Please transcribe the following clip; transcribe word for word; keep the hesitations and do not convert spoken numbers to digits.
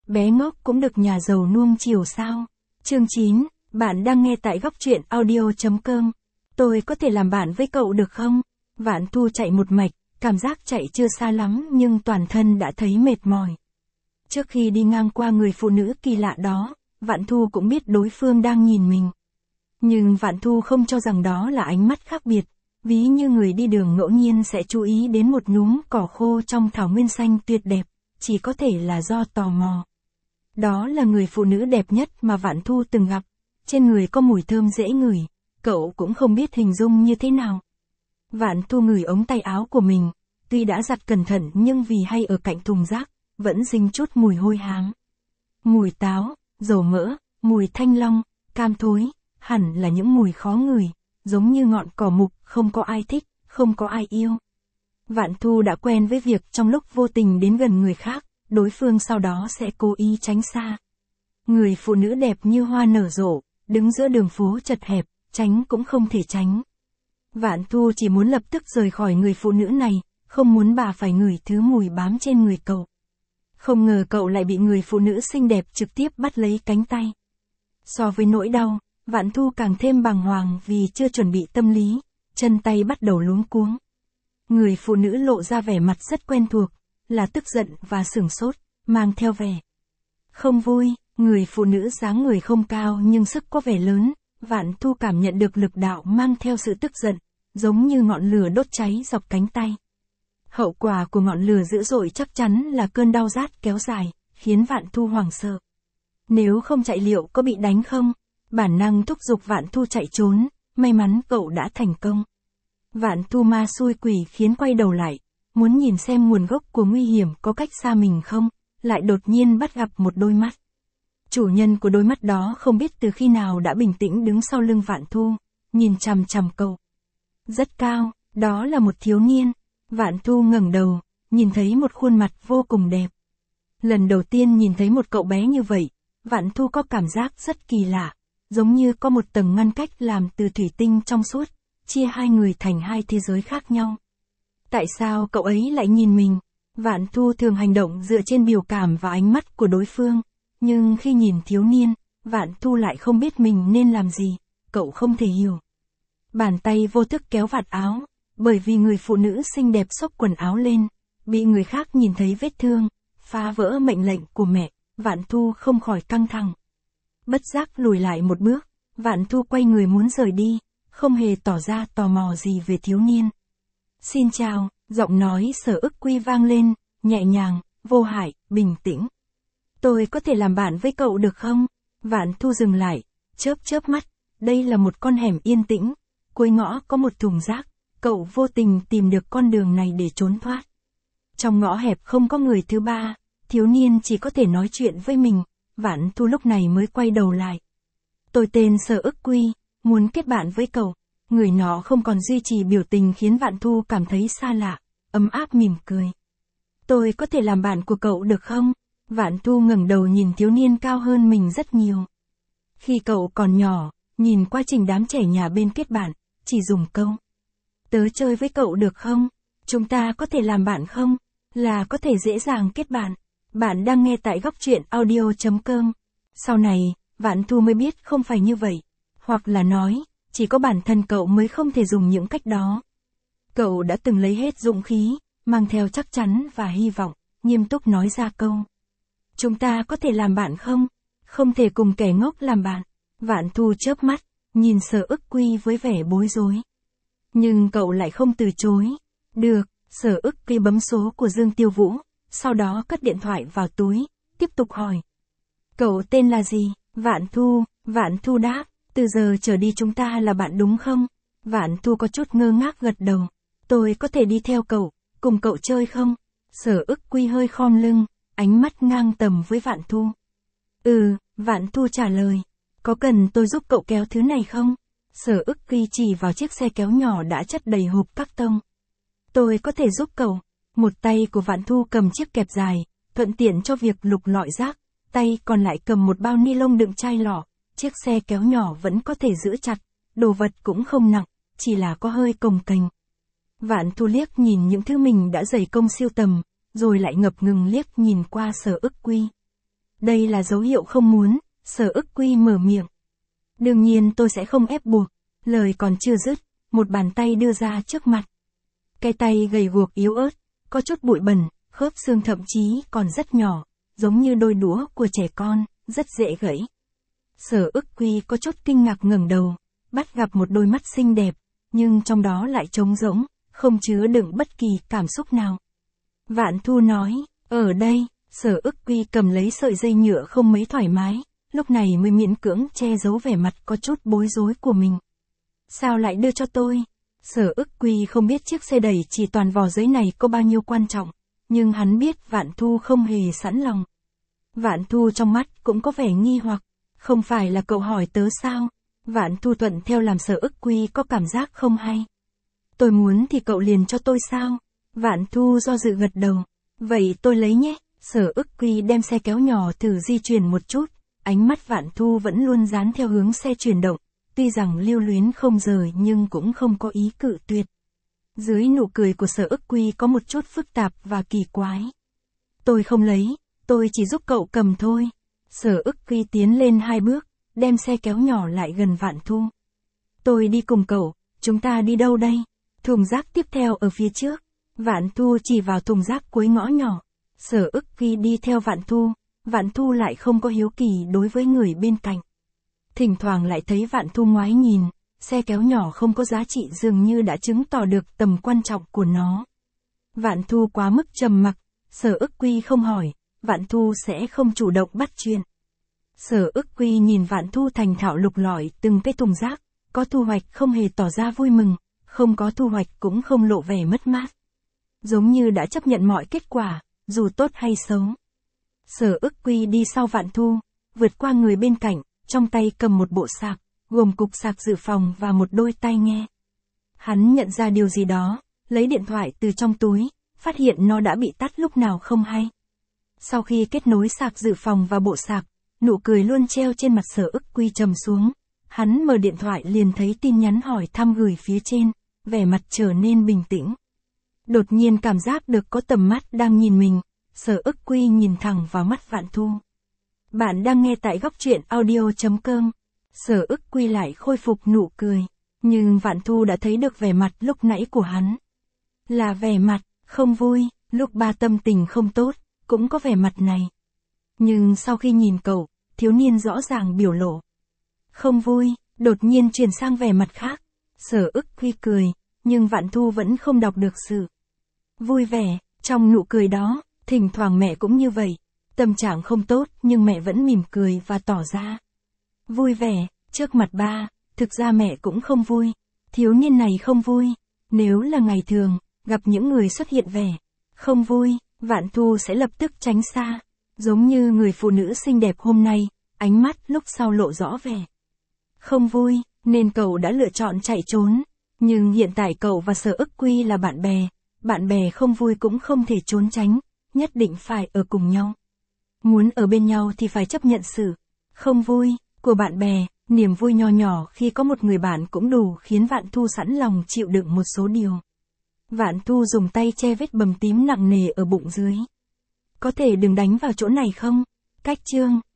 bé ngốc cũng được nhà giàu nuông chiều sao? Chương chín, bạn đang nghe tại góc truyện audio chấm com. Tôi có thể làm bạn với cậu được không? Vạn Thu chạy một mạch, cảm giác chạy chưa xa lắm nhưng toàn thân đã thấy mệt mỏi. Trước khi đi ngang qua người phụ nữ kỳ lạ đó, Vạn Thu cũng biết đối phương đang nhìn mình. Nhưng Vạn Thu không cho rằng đó là ánh mắt khác biệt, ví như người đi đường ngẫu nhiên sẽ chú ý đến một nhúm cỏ khô trong thảo nguyên xanh tuyệt đẹp, chỉ có thể là do tò mò. Đó là người phụ nữ đẹp nhất mà Vạn Thu từng gặp, trên người có mùi thơm dễ ngửi, cậu cũng không biết hình dung như thế nào. Vạn Thu ngửi ống tay áo của mình, tuy đã giặt cẩn thận nhưng vì hay ở cạnh thùng rác, vẫn dính chút mùi hôi hám. Mùi táo, dầu mỡ, mùi thanh long, cam thối, hẳn là những mùi khó ngửi, giống như ngọn cỏ mục, không có ai thích, không có ai yêu. Vạn Thu đã quen với việc trong lúc vô tình đến gần người khác, đối phương sau đó sẽ cố ý tránh xa. Người phụ nữ đẹp như hoa nở rộ, đứng giữa đường phố chật hẹp, tránh cũng không thể tránh. Vạn Thu chỉ muốn lập tức rời khỏi người phụ nữ này, không muốn bà phải ngửi thứ mùi bám trên người cậu. Không ngờ cậu lại bị người phụ nữ xinh đẹp trực tiếp bắt lấy cánh tay. So với nỗi đau, Vạn Thu càng thêm bàng hoàng vì chưa chuẩn bị tâm lý, chân tay bắt đầu luống cuống. Người phụ nữ lộ ra vẻ mặt rất quen thuộc, là tức giận và sửng sốt, mang theo vẻ không vui. Người phụ nữ dáng người không cao nhưng sức có vẻ lớn, Vạn Thu cảm nhận được lực đạo mang theo sự tức giận, giống như ngọn lửa đốt cháy dọc cánh tay. Hậu quả của ngọn lửa dữ dội chắc chắn là cơn đau rát kéo dài, khiến Vạn Thu hoảng sợ. Nếu không chạy liệu có bị đánh không? Bản năng thúc giục Vạn Thu chạy trốn, may mắn cậu đã thành công. Vạn Thu ma xui quỷ khiến quay đầu lại, muốn nhìn xem nguồn gốc của nguy hiểm có cách xa mình không, lại đột nhiên bắt gặp một đôi mắt. Chủ nhân của đôi mắt đó không biết từ khi nào đã bình tĩnh đứng sau lưng Vạn Thu, nhìn chằm chằm cậu. Rất cao, đó là một thiếu niên. Vạn Thu ngẩng đầu, nhìn thấy một khuôn mặt vô cùng đẹp. Lần đầu tiên nhìn thấy một cậu bé như vậy, Vạn Thu có cảm giác rất kỳ lạ, giống như có một tầng ngăn cách làm từ thủy tinh trong suốt, chia hai người thành hai thế giới khác nhau. Tại sao cậu ấy lại nhìn mình? Vạn Thu thường hành động dựa trên biểu cảm và ánh mắt của đối phương, nhưng khi nhìn thiếu niên, Vạn Thu lại không biết mình nên làm gì, cậu không thể hiểu. Bàn tay vô thức kéo vạt áo, bởi vì người phụ nữ xinh đẹp xốc quần áo lên, bị người khác nhìn thấy vết thương, phá vỡ mệnh lệnh của mẹ, Vạn Thu không khỏi căng thẳng. Bất giác lùi lại một bước, Vạn Thu quay người muốn rời đi, không hề tỏ ra tò mò gì về thiếu niên. Xin chào, giọng nói Sở Ức Quy vang lên, nhẹ nhàng, vô hại, bình tĩnh. Tôi có thể làm bạn với cậu được không? Vạn Thu dừng lại, chớp chớp mắt, đây là một con hẻm yên tĩnh, cuối ngõ có một thùng rác, cậu vô tình tìm được con đường này để trốn thoát. Trong ngõ hẹp không có người thứ ba, thiếu niên chỉ có thể nói chuyện với mình, Vạn Thu lúc này mới quay đầu lại. Tôi tên Sở Ức Quy, muốn kết bạn với cậu. Người nọ không còn duy trì biểu tình khiến Vạn Thu cảm thấy xa lạ, ấm áp mỉm cười. Tôi có thể làm bạn của cậu được không? Vạn Thu ngẩng đầu nhìn thiếu niên cao hơn mình rất nhiều. Khi cậu còn nhỏ, nhìn quá trình đám trẻ nhà bên kết bạn, chỉ dùng câu tớ chơi với cậu được không? Chúng ta có thể làm bạn không? Là có thể dễ dàng kết bạn. Bạn đang nghe tại góc truyện audio chấm com. Sau này, Vạn Thu mới biết không phải như vậy. Hoặc là nói, chỉ có bản thân cậu mới không thể dùng những cách đó. Cậu đã từng lấy hết dũng khí, mang theo chắc chắn và hy vọng, nghiêm túc nói ra câu. Chúng ta có thể làm bạn không? Không thể cùng kẻ ngốc làm bạn. Vạn Thu chớp mắt, nhìn Sở Ức Quy với vẻ bối rối. Nhưng cậu lại không từ chối. Được, Sở Ức Quy bấm số của Dương Tiêu Vũ, sau đó cất điện thoại vào túi, tiếp tục hỏi. Cậu tên là gì? Vạn Thu, Vạn Thu đáp, từ giờ trở đi chúng ta là bạn đúng không? Vạn Thu có chút ngơ ngác gật đầu. Tôi có thể đi theo cậu, cùng cậu chơi không? Sở Ức Quy hơi khom lưng, ánh mắt ngang tầm với Vạn Thu. Ừ, Vạn Thu trả lời. Có cần tôi giúp cậu kéo thứ này không? Sở Ức Quy chỉ vào chiếc xe kéo nhỏ đã chất đầy hộp các tông. Tôi có thể giúp cậu. Một tay của Vạn Thu cầm chiếc kẹp dài, thuận tiện cho việc lục lọi rác, tay còn lại cầm một bao ni lông đựng chai lọ. Chiếc xe kéo nhỏ vẫn có thể giữ chặt, đồ vật cũng không nặng, chỉ là có hơi cồng kềnh. Vạn Thu liếc nhìn những thứ mình đã dày công siêu tầm, rồi lại ngập ngừng liếc nhìn qua Sở Ức Quy. Đây là dấu hiệu không muốn, Sở Ức Quy mở miệng. Đương nhiên tôi sẽ không ép buộc, lời còn chưa dứt, một bàn tay đưa ra trước mặt. Cái tay gầy guộc yếu ớt, có chút bụi bẩn, khớp xương thậm chí còn rất nhỏ, giống như đôi đũa của trẻ con, rất dễ gãy. Sở Ức Quy có chút kinh ngạc ngẩng đầu, bắt gặp một đôi mắt xinh đẹp, nhưng trong đó lại trống rỗng, không chứa đựng bất kỳ cảm xúc nào. Vạn Thu nói, ở đây, Sở Ức Quy cầm lấy sợi dây nhựa không mấy thoải mái, lúc này mới miễn cưỡng che giấu vẻ mặt có chút bối rối của mình. Sao lại đưa cho tôi? Sở Ức Quy không biết chiếc xe đẩy chỉ toàn vỏ giấy này có bao nhiêu quan trọng, nhưng hắn biết Vạn Thu không hề sẵn lòng. Vạn Thu trong mắt cũng có vẻ nghi hoặc, không phải là cậu hỏi tớ sao? Vạn Thu thuận theo làm Sở Ức Quy có cảm giác không hay. Tôi muốn thì cậu liền cho tôi sao? Vạn Thu do dự gật đầu. Vậy tôi lấy nhé. Sở Ức Quy đem xe kéo nhỏ thử di chuyển một chút, ánh mắt Vạn Thu vẫn luôn dán theo hướng xe chuyển động, tuy rằng lưu luyến không rời nhưng cũng không có ý cự tuyệt. Dưới nụ cười của Sở Ức Quy có một chút phức tạp và kỳ quái. Tôi không lấy, tôi chỉ giúp cậu cầm thôi. Sở Ức Quy tiến lên hai bước, đem xe kéo nhỏ lại gần Vạn Thu. Tôi đi cùng cậu, chúng ta đi đâu đây? Thùng rác tiếp theo ở phía trước. Vạn Thu chỉ vào thùng rác cuối ngõ nhỏ. Sở Ức Quy đi theo Vạn Thu, Vạn Thu lại không có hiếu kỳ đối với người bên cạnh. Thỉnh thoảng lại thấy Vạn Thu ngoái nhìn, xe kéo nhỏ không có giá trị dường như đã chứng tỏ được tầm quan trọng của nó. Vạn Thu quá mức trầm mặc, Sở Ức Quy không hỏi, Vạn Thu sẽ không chủ động bắt chuyện. Sở Ức Quy nhìn Vạn Thu thành thạo lục lọi từng cái thùng rác, có thu hoạch không hề tỏ ra vui mừng, không có thu hoạch cũng không lộ vẻ mất mát. Giống như đã chấp nhận mọi kết quả, dù tốt hay xấu. Sở Ức Quy đi sau Vạn Thu, vượt qua người bên cạnh, trong tay cầm một bộ sạc, gồm cục sạc dự phòng và một đôi tai nghe. Hắn nhận ra điều gì đó, lấy điện thoại từ trong túi, phát hiện nó đã bị tắt lúc nào không hay. Sau khi kết nối sạc dự phòng và bộ sạc, nụ cười luôn treo trên mặt Sở Ức Quy trầm xuống. Hắn mở điện thoại liền thấy tin nhắn hỏi thăm gửi phía trên, vẻ mặt trở nên bình tĩnh. Đột nhiên cảm giác được có tầm mắt đang nhìn mình, Sở Ức Quy nhìn thẳng vào mắt Vạn Thu. Bạn đang nghe tại góc truyện audio chấm com. Sở Ức Quy lại khôi phục nụ cười, nhưng Vạn Thu đã thấy được vẻ mặt lúc nãy của hắn. Là vẻ mặt, không vui, lúc ba tâm tình không tốt, cũng có vẻ mặt này. Nhưng sau khi nhìn cậu, thiếu niên rõ ràng biểu lộ. Không vui, đột nhiên chuyển sang vẻ mặt khác. Sở Ức Quy cười, nhưng Vạn Thu vẫn không đọc được sự vui vẻ, trong nụ cười đó, thỉnh thoảng mẹ cũng như vậy. Tâm trạng không tốt nhưng mẹ vẫn mỉm cười và tỏ ra vui vẻ, trước mặt ba, thực ra mẹ cũng không vui. Thiếu niên này không vui, nếu là ngày thường, gặp những người xuất hiện vẻ không vui, Vạn Thu sẽ lập tức tránh xa. Giống như người phụ nữ xinh đẹp hôm nay, ánh mắt lúc sau lộ rõ vẻ không vui, nên cậu đã lựa chọn chạy trốn. Nhưng hiện tại cậu và Sở Ức Quy là bạn bè, bạn bè không vui cũng không thể trốn tránh, nhất định phải ở cùng nhau. Muốn ở bên nhau thì phải chấp nhận sự không vui của bạn bè, niềm vui nho nhỏ khi có một người bạn cũng đủ khiến Vạn Thu sẵn lòng chịu đựng một số điều. Vạn Thu dùng tay che vết bầm tím nặng nề ở bụng dưới. Có thể đừng đánh vào chỗ này không? Cách chương